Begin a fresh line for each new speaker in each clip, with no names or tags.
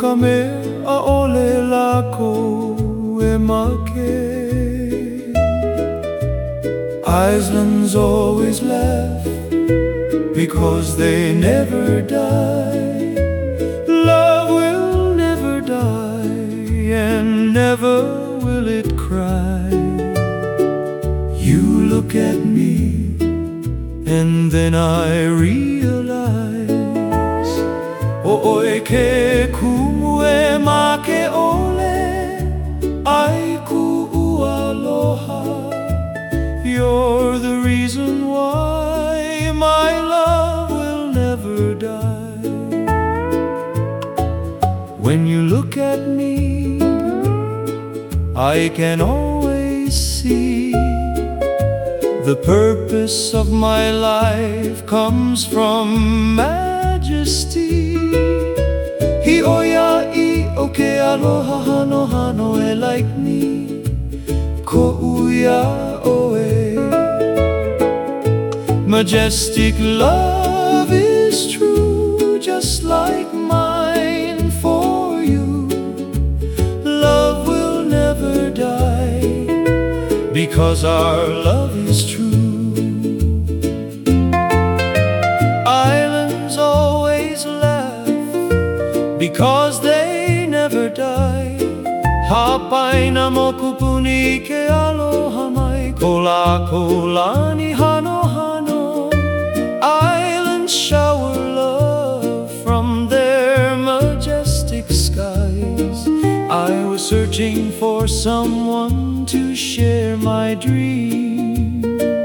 ka mea ʻaʻole lākou e make. Islands always laugh because they never die. Love will never die and never will it cry. You look at me and then I realize, o'oe ke kumu e ma ke ole, ai ku'u aloha. You're the reason why my love will never die. When you look at me, I can always see the purpose of my life comes from majesty. Hioia'i o ke aloha hano hano e like me, ko'uia oe. Majestic love is true, just like mine for you. Love will never die, because our love is true. Islands always laugh, because they never die. Hapaina mo kupuni ke aloha mai, ko lākou lani hano hano. Islands shower love from their majestic skies. I was searching for someone to share my dream.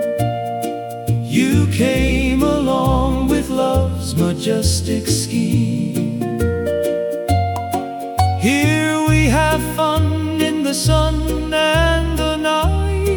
You came along with love's majestic scheme. Here we have fun in the sun and the night.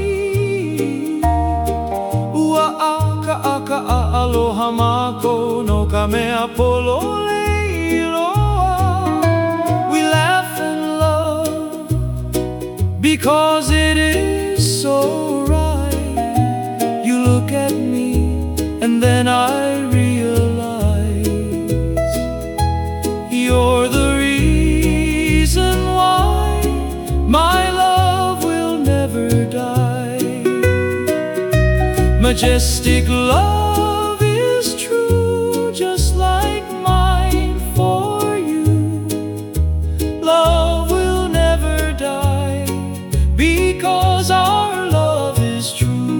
Ua'aka'a aloha mako no ka mea polole iloa. We laugh and love because it is so right. You look at me and then I realize you're the reason why my love will never die. Majestic love is true, just like mine for you. Love will never die, because our love is true.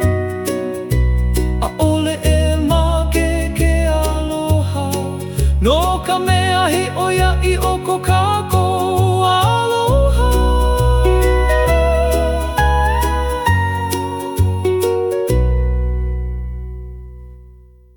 A'ole e ma ke aloha, no ka mea hioia'i o ko kako.